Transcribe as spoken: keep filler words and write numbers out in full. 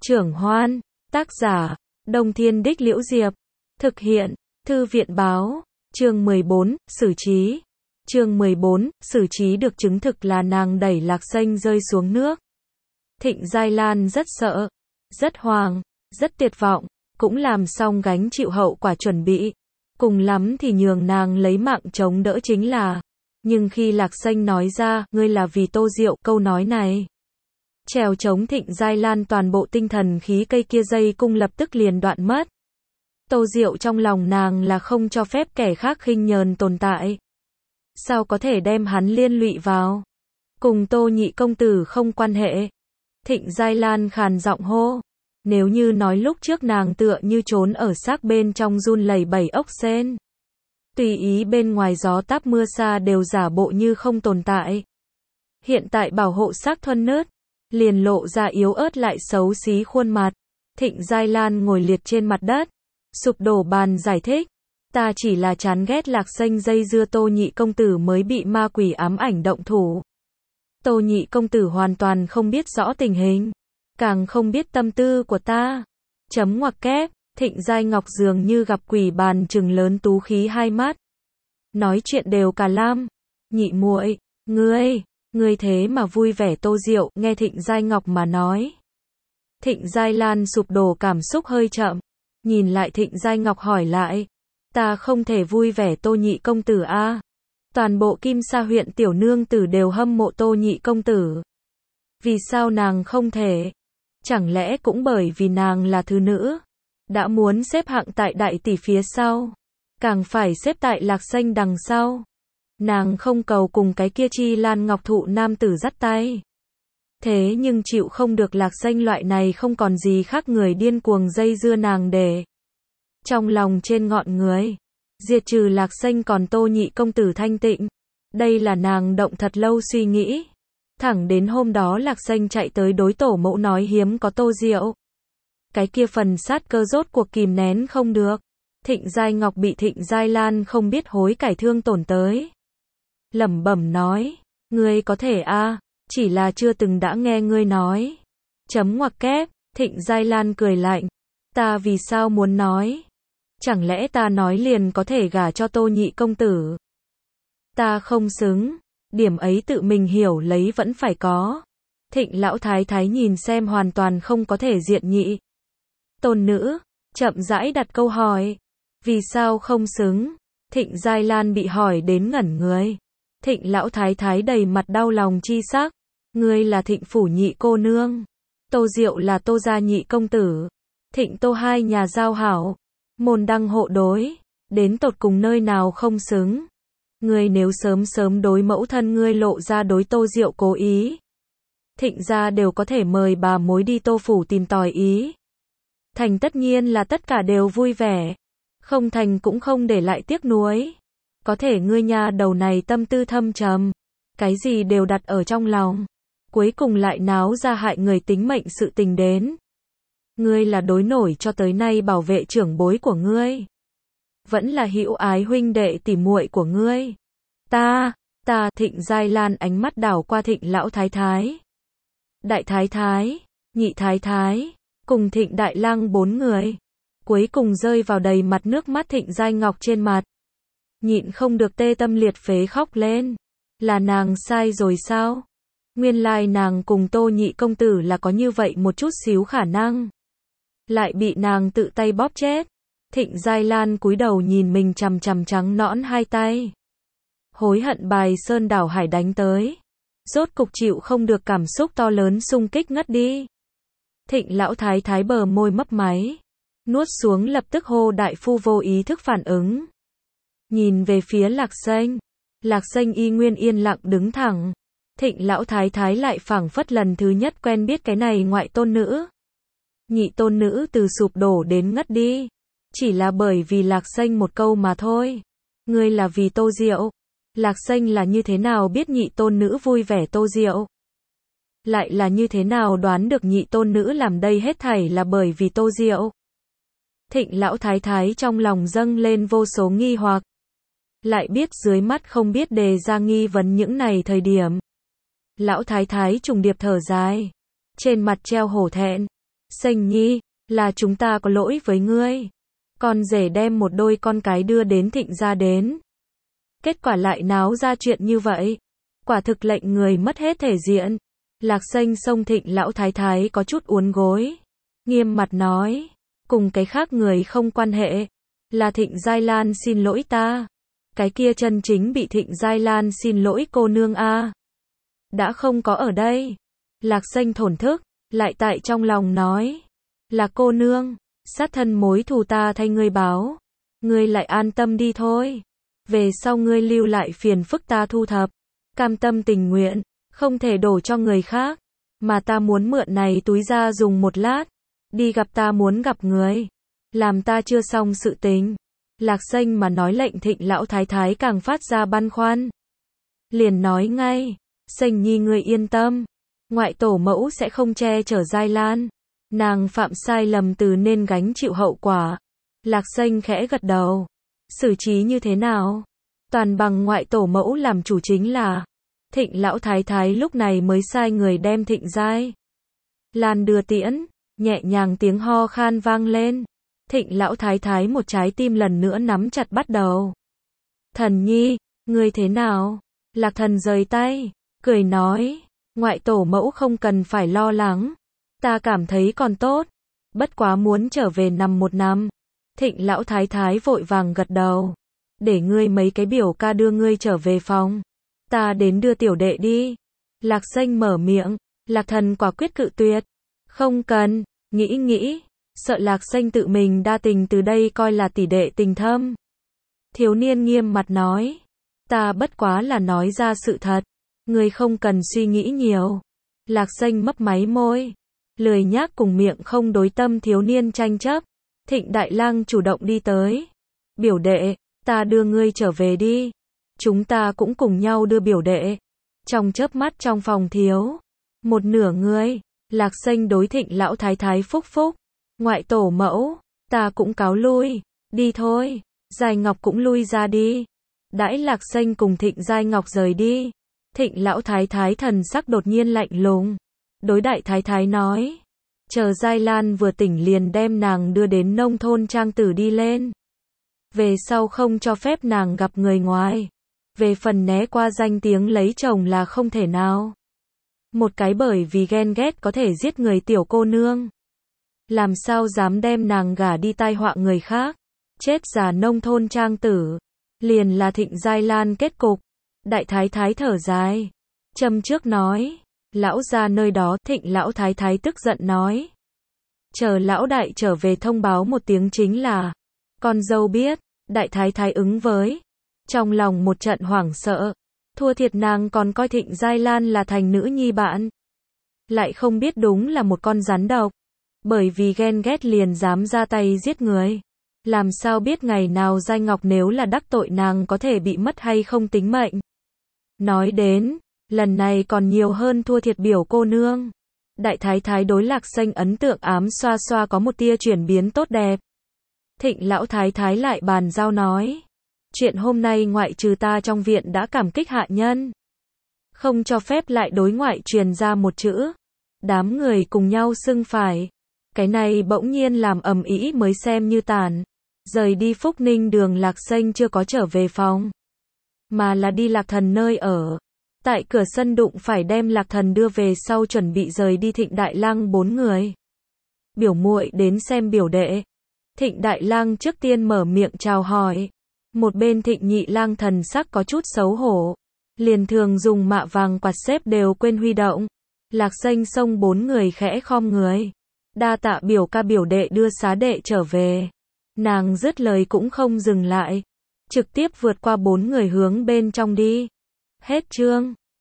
Trưởng Hoan, tác giả, Đông Thiên Đích Liễu Diệp, thực hiện, Thư viện báo, chương mười bốn, xử trí. Chương mười bốn, xử trí được chứng thực là nàng đẩy Lạc Xanh rơi xuống nước. Thịnh Giai Lan rất sợ, rất hoang, rất tuyệt vọng, cũng làm xong gánh chịu hậu quả chuẩn bị. Cùng lắm thì nhường nàng lấy mạng chống đỡ chính là. Nhưng khi Lạc Xanh nói ra, ngươi là vì Tô Diệu, câu nói này trèo chống Thịnh Giai Lan toàn bộ tinh thần khí cây kia dây cung lập tức liền đoạn mất. Tô Diệu trong lòng nàng là không cho phép kẻ khác khinh nhờn tồn tại. Sao có thể đem hắn liên lụy vào? Cùng Tô nhị công tử không quan hệ. Thịnh Giai Lan khàn giọng hô. Nếu như nói lúc trước nàng tựa như trốn ở xác bên trong run lẩy bẩy ốc sên. Tùy ý bên ngoài gió táp mưa xa đều giả bộ như không tồn tại. Hiện tại bảo hộ xác thuần nớt, liền lộ ra yếu ớt lại xấu xí khuôn mặt. Thịnh Giai Lan ngồi liệt trên mặt đất, sụp đổ bàn giải thích. Ta chỉ là chán ghét Lạc Xanh dây dưa Tô nhị công tử mới bị ma quỷ ám ảnh động thủ. Tô nhị công tử hoàn toàn không biết rõ tình hình, càng không biết tâm tư của ta. Chấm ngoặc kép, Thịnh Giai Ngọc dường như gặp quỷ bàn trừng lớn tú khí hai mắt. Nói chuyện đều cả lam. Nhị muội, ngươi, ngươi thế mà vui vẻ Tô Diệu, nghe Thịnh Giai Ngọc mà nói. Thịnh Giai Lan sụp đổ cảm xúc hơi chậm, nhìn lại Thịnh Giai Ngọc hỏi lại. Ta không thể vui vẻ Tô nhị công tử a. À. Toàn bộ Kim Sa huyện tiểu nương tử đều hâm mộ Tô nhị công tử. Vì sao nàng không thể? Chẳng lẽ cũng bởi vì nàng là thứ nữ? Đã muốn xếp hạng tại đại tỷ phía sau, càng phải xếp tại Lạc Xanh đằng sau. Nàng không cầu cùng cái kia chi lan ngọc thụ nam tử dắt tay. Thế nhưng chịu không được Lạc Xanh loại này không còn gì khác người điên cuồng dây dưa nàng để. Trong lòng trên ngọn người, diệt trừ Lạc Xanh còn Tô nhị công tử thanh tịnh. Đây là nàng động thật lâu suy nghĩ. Thẳng đến hôm đó Lạc Xanh chạy tới đối tổ mẫu nói hiếm có Tô Diệu. Cái kia phần sát cơ rốt cuộc kìm nén không được. Thịnh Giai Ngọc bị Thịnh Giai Lan không biết hối cải thương tổn tới. Lẩm bẩm nói, ngươi có thể a, à, chỉ là chưa từng đã nghe ngươi nói. Chấm ngoặc kép, Thịnh Giai Lan cười lạnh. Ta vì sao muốn nói? Chẳng lẽ ta nói liền có thể gả cho Tô nhị công tử? Ta không xứng, điểm ấy tự mình hiểu lấy vẫn phải có. Thịnh lão thái thái nhìn xem hoàn toàn không có thể diện nhị. Tôn nữ, chậm rãi đặt câu hỏi. Vì sao không xứng? Thịnh Giai Lan bị hỏi đến ngẩn người. Thịnh lão thái thái đầy mặt đau lòng chi sắc. Ngươi là Thịnh phủ nhị cô nương. Tô Diệu là Tô gia nhị công tử. Thịnh Tô hai nhà giao hảo. Môn đăng hộ đối. Đến tột cùng nơi nào không xứng? Ngươi nếu sớm sớm đối mẫu thân ngươi lộ ra đối Tô Diệu cố ý. Thịnh gia đều có thể mời bà mối đi Tô phủ tìm tòi ý. Thành tất nhiên là tất cả đều vui vẻ. Không thành cũng không để lại tiếc nuối. Có thể ngươi nhà đầu này tâm tư thâm trầm. Cái gì đều đặt ở trong lòng. Cuối cùng lại náo ra hại người tính mệnh sự tình đến. Ngươi là đối nổi cho tới nay bảo vệ trưởng bối của ngươi. Vẫn là hữu ái huynh đệ tỉ muội của ngươi. Ta, ta, Thịnh Giai Lan ánh mắt đảo qua Thịnh lão thái thái. Đại thái thái, nhị thái thái, cùng Thịnh đại lang bốn người. Cuối cùng rơi vào đầy mặt nước mắt Thịnh Giai Ngọc trên mặt. Nhịn không được tê tâm liệt phế khóc lên. Là nàng sai rồi sao? Nguyên lai nàng cùng Tô nhị công tử là có như vậy một chút xíu khả năng. Lại bị nàng tự tay bóp chết. Thịnh Giai Lan cúi đầu nhìn mình chằm chằm trắng nõn hai tay. Hối hận bài sơn đảo hải đánh tới. Rốt cục chịu không được cảm xúc to lớn xung kích ngất đi. Thịnh lão thái thái bờ môi mấp máy. Nuốt xuống lập tức hô đại phu vô ý thức phản ứng. Nhìn về phía Lạc Xanh. Lạc Xanh y nguyên yên lặng đứng thẳng. Thịnh lão thái thái lại phảng phất lần thứ nhất quen biết cái này ngoại tôn nữ. Nhị tôn nữ từ sụp đổ đến ngất đi. Chỉ là bởi vì Lạc Xanh một câu mà thôi. Ngươi là vì Tô Diệu. Lạc Xanh là như thế nào biết nhị tôn nữ vui vẻ Tô Diệu? Lại là như thế nào đoán được nhị tôn nữ làm đây hết thảy là bởi vì Tô Diệu? Thịnh lão thái thái trong lòng dâng lên vô số nghi hoặc. Lại biết dưới mắt không biết đề ra nghi vấn những này thời điểm. Lão thái thái trùng điệp thở dài. Trên mặt treo hổ thẹn. Sành nhi, là chúng ta có lỗi với ngươi. Con rể đem một đôi con cái đưa đến Thịnh gia đến. Kết quả lại náo ra chuyện như vậy. Quả thực lệnh người mất hết thể diện. Lạc Sanh xông Thịnh lão thái thái có chút uốn gối. Nghiêm mặt nói. Cùng cái khác người không quan hệ. Là Thịnh Giai Lan xin lỗi ta. Cái kia chân chính bị Thịnh Giai Lan xin lỗi cô nương a. Đã không có ở đây. Lạc Sanh thổn thức. Lại tại trong lòng nói. Là cô nương. Sát thân mối thù ta thay ngươi báo. Ngươi lại an tâm đi thôi. Về sau ngươi lưu lại phiền phức ta thu thập. Cam tâm tình nguyện. Không thể đổ cho người khác. Mà ta muốn mượn này túi ra dùng một lát. Đi gặp ta muốn gặp người. Làm ta chưa xong sự tình. Lạc Sanh mà nói lệnh Thịnh lão thái thái càng phát ra băn khoăn. Liền nói ngay. Sanh nhi ngươi yên tâm. Ngoại tổ mẫu sẽ không che chở Giai Lan. Nàng phạm sai lầm từ nên gánh chịu hậu quả. Lạc Sanh khẽ gật đầu. Xử trí như thế nào? Toàn bằng ngoại tổ mẫu làm chủ chính là. Thịnh lão thái thái lúc này mới sai người đem Thịnh Giai Lan đưa tiễn. Nhẹ nhàng tiếng ho khan vang lên. Thịnh lão thái thái một trái tim lần nữa nắm chặt bắt đầu. Thần nhi, ngươi thế nào? Lạc thần rời tay, cười nói. Ngoại tổ mẫu không cần phải lo lắng. Ta cảm thấy còn tốt. Bất quá muốn trở về nằm một năm. Thịnh lão thái thái vội vàng gật đầu. Để ngươi mấy cái biểu ca đưa ngươi trở về phòng. Ta đến đưa tiểu đệ đi. Lạc Sanh mở miệng. Lạc thần quả quyết cự tuyệt. Không cần, nghĩ nghĩ. Sợ Lạc Sanh tự mình đa tình từ đây coi là tỷ đệ tình thâm. Thiếu niên nghiêm mặt nói. Ta bất quá là nói ra sự thật. Ngươi không cần suy nghĩ nhiều. Lạc Sanh mấp máy môi. Lười nhác cùng miệng không đối tâm thiếu niên tranh chấp. Thịnh Đại Lang chủ động đi tới. Biểu đệ, ta đưa ngươi trở về đi. Chúng ta cũng cùng nhau đưa biểu đệ. Trong chớp mắt trong phòng thiếu. Một nửa người. Lạc Sanh đối Thịnh lão thái thái phúc phúc. Ngoại tổ mẫu, ta cũng cáo lui. Đi thôi. Giai Ngọc cũng lui ra đi. Đãi Lạc Sanh cùng Thịnh Giai Ngọc rời đi. Thịnh lão thái thái thần sắc đột nhiên lạnh lùng. Đối đại thái thái nói. Chờ Giai Lan vừa tỉnh liền đem nàng đưa đến nông thôn trang tử đi lên. Về sau không cho phép nàng gặp người ngoài. Về phần né qua danh tiếng lấy chồng là không thể nào. Một cái bởi vì ghen ghét có thể giết người tiểu cô nương. Làm sao dám đem nàng gả đi tai họa người khác. Chết già nông thôn trang tử. Liền là Thịnh Giai Lan kết cục. Đại thái thái thở dài. Châm trước nói. Lão ra nơi đó. Thịnh lão thái thái tức giận nói. Chờ lão đại trở về thông báo một tiếng chính là. Con dâu biết. Đại thái thái ứng với. Trong lòng một trận hoảng sợ. Thua thiệt nàng còn coi Thịnh Giai Lan là thành nữ nhi bạn. Lại không biết đúng là một con rắn độc. Bởi vì ghen ghét liền dám ra tay giết người. Làm sao biết ngày nào Giai Ngọc nếu là đắc tội nàng có thể bị mất hay không tính mệnh. Nói đến, lần này còn nhiều hơn thua thiệt biểu cô nương. Đại thái thái đối Lạc Sanh ấn tượng ám xoa xoa có một tia chuyển biến tốt đẹp. Thịnh lão thái thái lại bàn giao nói. Chuyện hôm nay ngoại trừ ta trong viện đã cảm kích hạ nhân. Không cho phép lại đối ngoại truyền ra một chữ. Đám người cùng nhau xưng phải. Cái này bỗng nhiên làm ầm ĩ mới xem như tàn. Rời đi Phúc Ninh đường Lạc Sanh chưa có trở về phòng. Mà là đi Lạc Thần nơi ở. Tại cửa sân đụng phải đem Lạc Thần đưa về sau chuẩn bị rời đi Thịnh Đại Lang bốn người. Biểu muội đến xem biểu đệ. Thịnh Đại Lang trước tiên mở miệng chào hỏi. Một bên Thịnh Nhị Lang thần sắc có chút xấu hổ. Liền thường dùng mạ vàng quạt xếp đều quên huy động. Lạc Sanh xông bốn người khẽ khom người. Đa tạ biểu ca biểu đệ đưa xá đệ trở về. Nàng dứt lời cũng không dừng lại. Trực tiếp vượt qua bốn người hướng bên trong đi. Hết chương.